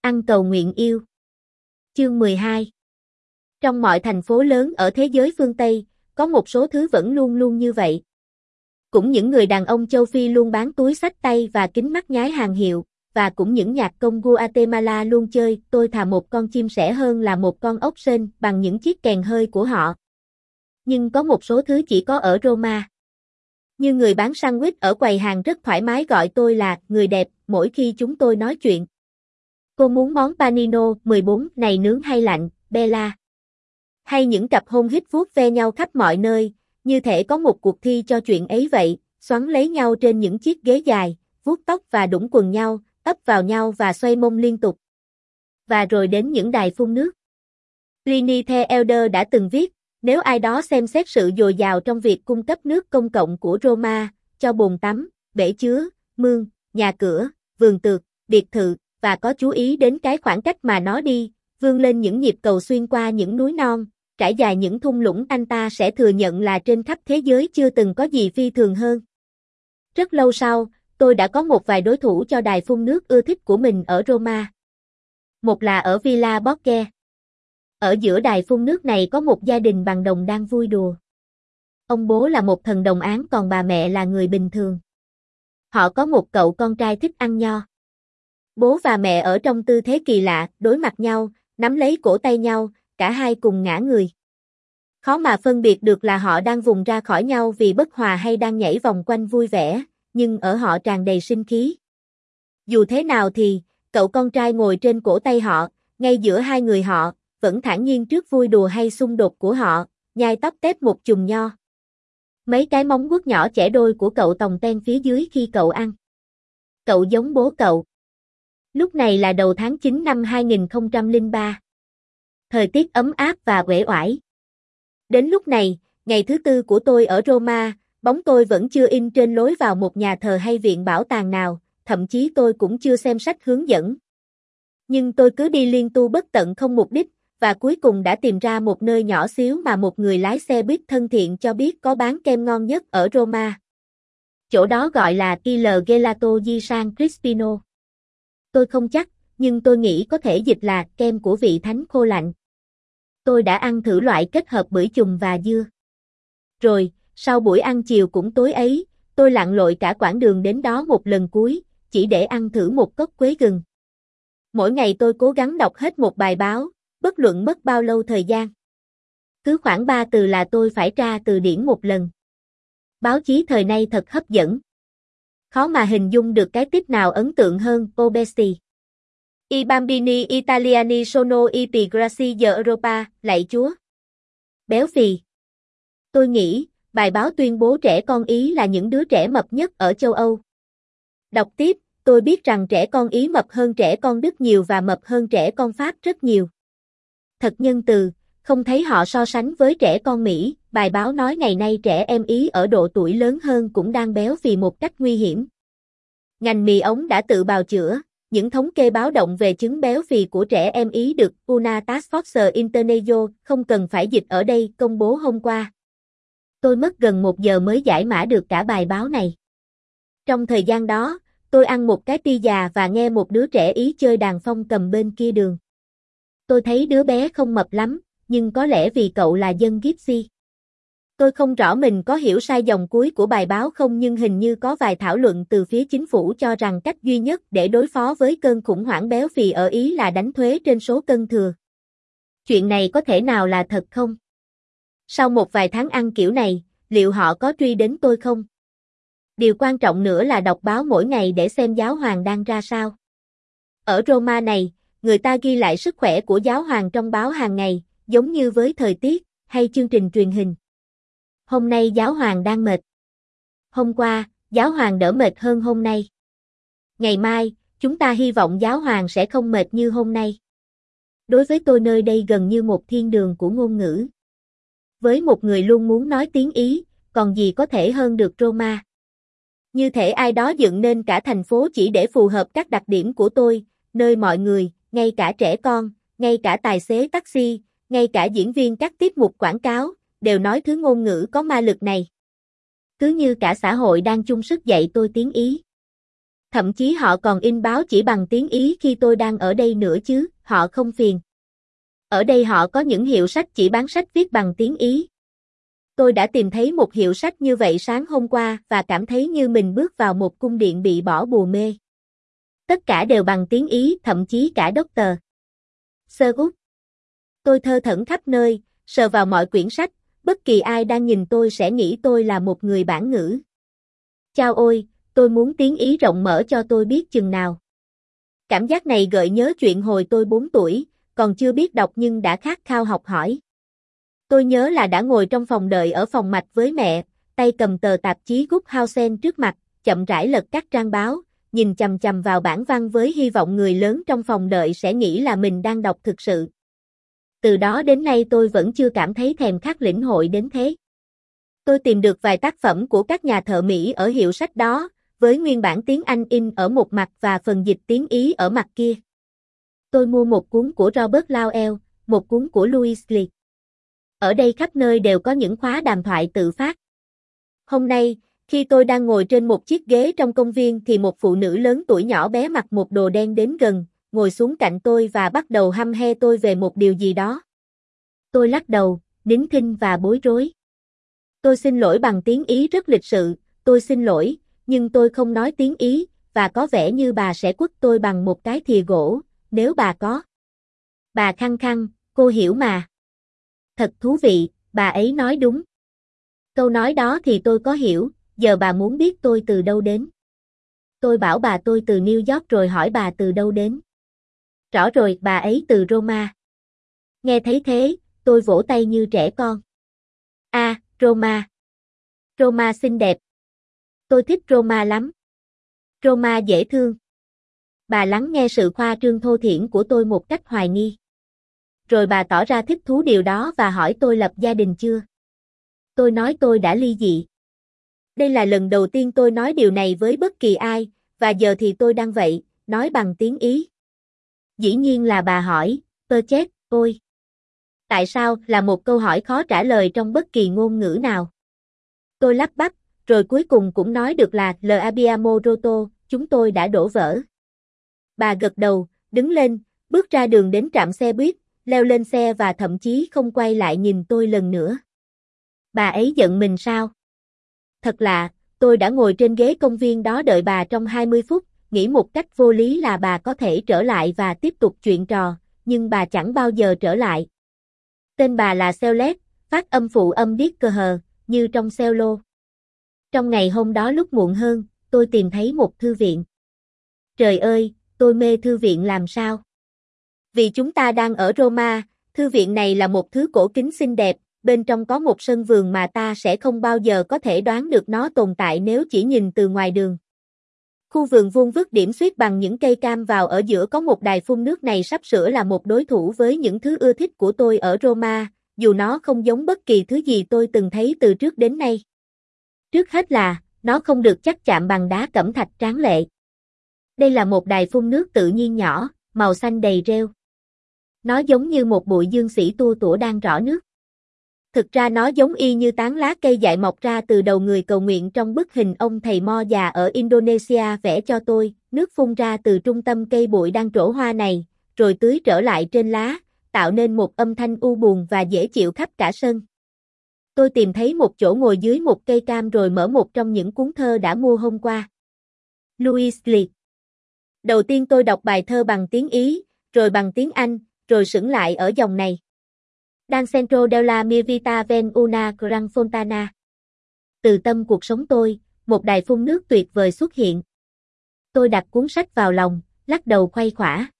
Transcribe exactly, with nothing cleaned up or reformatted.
Ăn cầu nguyện yêu. Chương mười hai. Trong mọi thành phố lớn ở thế giới phương Tây, có một số thứ vẫn luôn luôn như vậy. Cũng những người đàn ông châu Phi luôn bán túi xách tay và kính mắt nhái hàng hiệu, và cũng những nhạc công Guatemala luôn chơi tôi thà một con chim sẻ hơn là một con ốc sên bằng những chiếc kèn hơi của họ. Nhưng có một số thứ chỉ có ở Roma. Như người bán sandwich ở quầy hàng rất thoải mái gọi tôi là người đẹp mỗi khi chúng tôi nói chuyện. Cô muốn món panino mười bốn này nướng hay lạnh, Bella? Hay những cặp hôn hít vuốt ve nhau khắp mọi nơi, như thể có một cuộc thi cho chuyện ấy vậy, xoắn lấy nhau trên những chiếc ghế dài, vuốt tóc và đũng quần nhau, ấp vào nhau và xoay mông liên tục. Và rồi đến những đài phun nước. Pliny the Elder đã từng viết, nếu ai đó xem xét sự dồi dào trong việc cung cấp nước công cộng của Roma, cho bồn tắm, bể chứa, mương, nhà cửa, vườn tược, biệt thự, và có chú ý đến cái khoảng cách mà nó đi, vươn lên những nhịp cầu xuyên qua những núi non, trải dài những thung lũng, anh ta sẽ thừa nhận là trên khắp thế giới chưa từng có gì phi thường hơn. Rất lâu sau, tôi đã có một vài đối thủ cho đài phun nước ưa thích của mình ở Roma. Một là ở Villa Borghese. Ở giữa đài phun nước này có một gia đình bằng đồng đang vui đùa. Ông bố là một thần đồng áng còn bà mẹ là người bình thường. Họ có một cậu con trai thích ăn nho. Bố và mẹ ở trong tư thế kỳ lạ, đối mặt nhau, nắm lấy cổ tay nhau, cả hai cùng ngã người. Khó mà phân biệt được là họ đang vùng ra khỏi nhau vì bất hòa hay đang nhảy vòng quanh vui vẻ, nhưng ở họ tràn đầy sinh khí. Dù thế nào thì, cậu con trai ngồi trên cổ tay họ, ngay giữa hai người họ, vẫn thản nhiên trước vui đùa hay xung đột của họ, nhai tóc tép một chùm nho. Mấy cái móng vuốt nhỏ chẻ đôi của cậu tòng ten phía dưới khi cậu ăn. Cậu giống bố cậu. Lúc này là đầu tháng chín năm hai nghìn không trăm lẻ ba. Thời tiết ấm áp và uể oải. Đến lúc này, ngày thứ tư của tôi ở Roma, bóng tôi vẫn chưa in trên lối vào một nhà thờ hay viện bảo tàng nào, thậm chí tôi cũng chưa xem sách hướng dẫn. Nhưng tôi cứ đi liên tu bất tận không mục đích, và cuối cùng đã tìm ra một nơi nhỏ xíu mà một người lái xe buýt thân thiện cho biết có bán kem ngon nhất ở Roma. Chỗ đó gọi là Il Gelato di San Crispino. Tôi không chắc, nhưng tôi nghĩ có thể dịch là kem của vị thánh khô lạnh. Tôi đã ăn thử loại kết hợp bưởi chùm và dưa. Rồi, sau buổi ăn chiều cũng tối ấy, tôi lặn lội cả quãng đường đến đó một lần cuối, chỉ để ăn thử một cốc quế gừng. Mỗi ngày tôi cố gắng đọc hết một bài báo, bất luận mất bao lâu thời gian. Cứ khoảng ba từ là tôi phải tra từ điển một lần. Báo chí thời nay thật hấp dẫn. Khó mà hình dung được cái tip nào ấn tượng hơn, obesity. I bambini italiani sono i più grassi di Europa, lạy Chúa. Béo phì. Tôi nghĩ, bài báo tuyên bố trẻ con Ý là những đứa trẻ mập nhất ở châu Âu. Đọc tiếp, tôi biết rằng trẻ con Ý mập hơn trẻ con Đức nhiều và mập hơn trẻ con Pháp rất nhiều. Thật nhân từ, không thấy họ so sánh với trẻ con Mỹ, bài báo nói ngày nay trẻ em Ý ở độ tuổi lớn hơn cũng đang béo phì một cách nguy hiểm. Ngành mì ống đã tự bào chữa, những thống kê báo động về chứng béo phì của trẻ em Ý được Una Task Force International không cần phải dịch ở đây công bố hôm qua. Tôi mất gần một giờ mới giải mã được cả bài báo này. Trong thời gian đó, tôi ăn một cái pizza và nghe một đứa trẻ Ý chơi đàn phong cầm bên kia đường. Tôi thấy đứa bé không mập lắm, nhưng có lẽ vì cậu là dân Gypsy. Tôi không rõ mình có hiểu sai dòng cuối của bài báo không, nhưng hình như có vài thảo luận từ phía chính phủ cho rằng cách duy nhất để đối phó với cơn khủng hoảng béo phì ở Ý là đánh thuế trên số cân thừa. Chuyện này có thể nào là thật không? Sau một vài tháng ăn kiểu này, liệu họ có truy đến tôi không? Điều quan trọng nữa là đọc báo mỗi ngày để xem giáo hoàng đang ra sao. Ở Roma này, người ta ghi lại sức khỏe của giáo hoàng trong báo hàng ngày, giống như với thời tiết hay chương trình truyền hình. Hôm nay giáo hoàng đang mệt. Hôm qua, giáo hoàng đỡ mệt hơn hôm nay. Ngày mai, chúng ta hy vọng giáo hoàng sẽ không mệt như hôm nay. Đối với tôi nơi đây gần như một thiên đường của ngôn ngữ. Với một người luôn muốn nói tiếng Ý, còn gì có thể hơn được Roma. Như thể ai đó dựng nên cả thành phố chỉ để phù hợp các đặc điểm của tôi, nơi mọi người, ngay cả trẻ con, ngay cả tài xế taxi, ngay cả diễn viên các tiết mục quảng cáo, đều nói thứ ngôn ngữ có ma lực này. Cứ như cả xã hội đang chung sức dạy tôi tiếng Ý. Thậm chí họ còn in báo chỉ bằng tiếng Ý khi tôi đang ở đây nữa chứ, họ không phiền. Ở đây họ có những hiệu sách chỉ bán sách viết bằng tiếng Ý. Tôi đã tìm thấy một hiệu sách như vậy sáng hôm qua và cảm thấy như mình bước vào một cung điện bị bỏ bùa mê. Tất cả đều bằng tiếng Ý, thậm chí cả Doctor Seuss. Tôi thơ thẩn khắp nơi, sờ vào mọi quyển sách, bất kỳ ai đang nhìn tôi sẽ nghĩ tôi là một người bản ngữ. Chao ôi, tôi muốn tiếng Ý rộng mở cho tôi biết chừng nào. Cảm giác này gợi nhớ chuyện hồi tôi bốn tuổi, còn chưa biết đọc nhưng đã khát khao học hỏi. Tôi nhớ là đã ngồi trong phòng đợi ở phòng mạch với mẹ, tay cầm tờ tạp chí Guthausen trước mặt, chậm rãi lật các trang báo, nhìn chằm chằm vào bản văn với hy vọng người lớn trong phòng đợi sẽ nghĩ là mình đang đọc thực sự. Từ đó đến nay tôi vẫn chưa cảm thấy thèm khát lĩnh hội đến thế. Tôi tìm được vài tác phẩm của các nhà thợ Mỹ ở hiệu sách đó, với nguyên bản tiếng Anh in ở một mặt và phần dịch tiếng Ý ở mặt kia. Tôi mua một cuốn của Robert Lowell, một cuốn của Louis Leigh. Ở đây khắp nơi đều có những khóa đàm thoại tự phát. Hôm nay, khi tôi đang ngồi trên một chiếc ghế trong công viên thì một phụ nữ lớn tuổi nhỏ bé mặc một đồ đen đến gần, ngồi xuống cạnh tôi và bắt đầu hăm he tôi về một điều gì đó. Tôi lắc đầu, nín thinh và bối rối. Tôi xin lỗi bằng tiếng Ý rất lịch sự, tôi xin lỗi, nhưng tôi không nói tiếng Ý, và có vẻ như bà sẽ quất tôi bằng một cái thìa gỗ, nếu bà có. Bà khăng khăng, cô hiểu mà. Thật thú vị, bà ấy nói đúng. Câu nói đó thì tôi có hiểu, giờ bà muốn biết tôi từ đâu đến. Tôi bảo bà tôi từ New York rồi hỏi bà từ đâu đến. Rõ rồi, bà ấy từ Roma. Nghe thấy thế, tôi vỗ tay như trẻ con. À, Roma. Roma xinh đẹp. Tôi thích Roma lắm. Roma dễ thương. Bà lắng nghe sự khoa trương thô thiển của tôi một cách hoài nghi. Rồi bà tỏ ra thích thú điều đó và hỏi tôi lập gia đình chưa. Tôi nói tôi đã ly dị. Đây là lần đầu tiên tôi nói điều này với bất kỳ ai, và giờ thì tôi đang vậy, nói bằng tiếng Ý. Dĩ nhiên là bà hỏi, tơ chết, ôi. Tại sao là một câu hỏi khó trả lời trong bất kỳ ngôn ngữ nào. Tôi lắp bắp, rồi cuối cùng cũng nói được là L'abbiamo rotto, chúng tôi đã đổ vỡ. Bà gật đầu, đứng lên, bước ra đường đến trạm xe buýt, leo lên xe và thậm chí không quay lại nhìn tôi lần nữa. Bà ấy giận mình sao? Thật lạ, tôi đã ngồi trên ghế công viên đó đợi bà trong hai mươi phút, nghĩ một cách vô lý là bà có thể trở lại và tiếp tục chuyện trò, nhưng bà chẳng bao giờ trở lại. Tên bà là Celeste, phát âm phụ âm điếc cơ hờ, như trong cello. Trong ngày hôm đó lúc muộn hơn, tôi tìm thấy một thư viện. Trời ơi, tôi mê thư viện làm sao? Vì chúng ta đang ở Roma, thư viện này là một thứ cổ kính xinh đẹp, bên trong có một sân vườn mà ta sẽ không bao giờ có thể đoán được nó tồn tại nếu chỉ nhìn từ ngoài đường. Khu vườn vuông vức điểm xuyết bằng những cây cam vào ở giữa có một đài phun nước này sắp sửa là một đối thủ với những thứ ưa thích của tôi ở Roma, dù nó không giống bất kỳ thứ gì tôi từng thấy từ trước đến nay. Trước hết là, nó không được chắc chạm bằng đá cẩm thạch tráng lệ. Đây là một đài phun nước tự nhiên nhỏ, màu xanh đầy rêu. Nó giống như một bụi dương sĩ tua tủa đang rỏ nước. Thực ra nó giống y như tán lá cây dại mọc ra từ đầu người cầu nguyện trong bức hình ông thầy Mo già ở Indonesia vẽ cho tôi, nước phun ra từ trung tâm cây bụi đang trổ hoa này, rồi tưới trở lại trên lá, tạo nên một âm thanh u buồn và dễ chịu khắp cả sân. Tôi tìm thấy một chỗ ngồi dưới một cây cam rồi mở một trong những cuốn thơ đã mua hôm qua. Louis Leigh. Đầu tiên tôi đọc bài thơ bằng tiếng Ý, rồi bằng tiếng Anh, rồi sững lại ở dòng này. Dal centro della mia vita ven una gran fontana. Từ tâm cuộc sống tôi, một đài phun nước tuyệt vời xuất hiện. Tôi đặt cuốn sách vào lòng, lắc đầu khuây khỏa.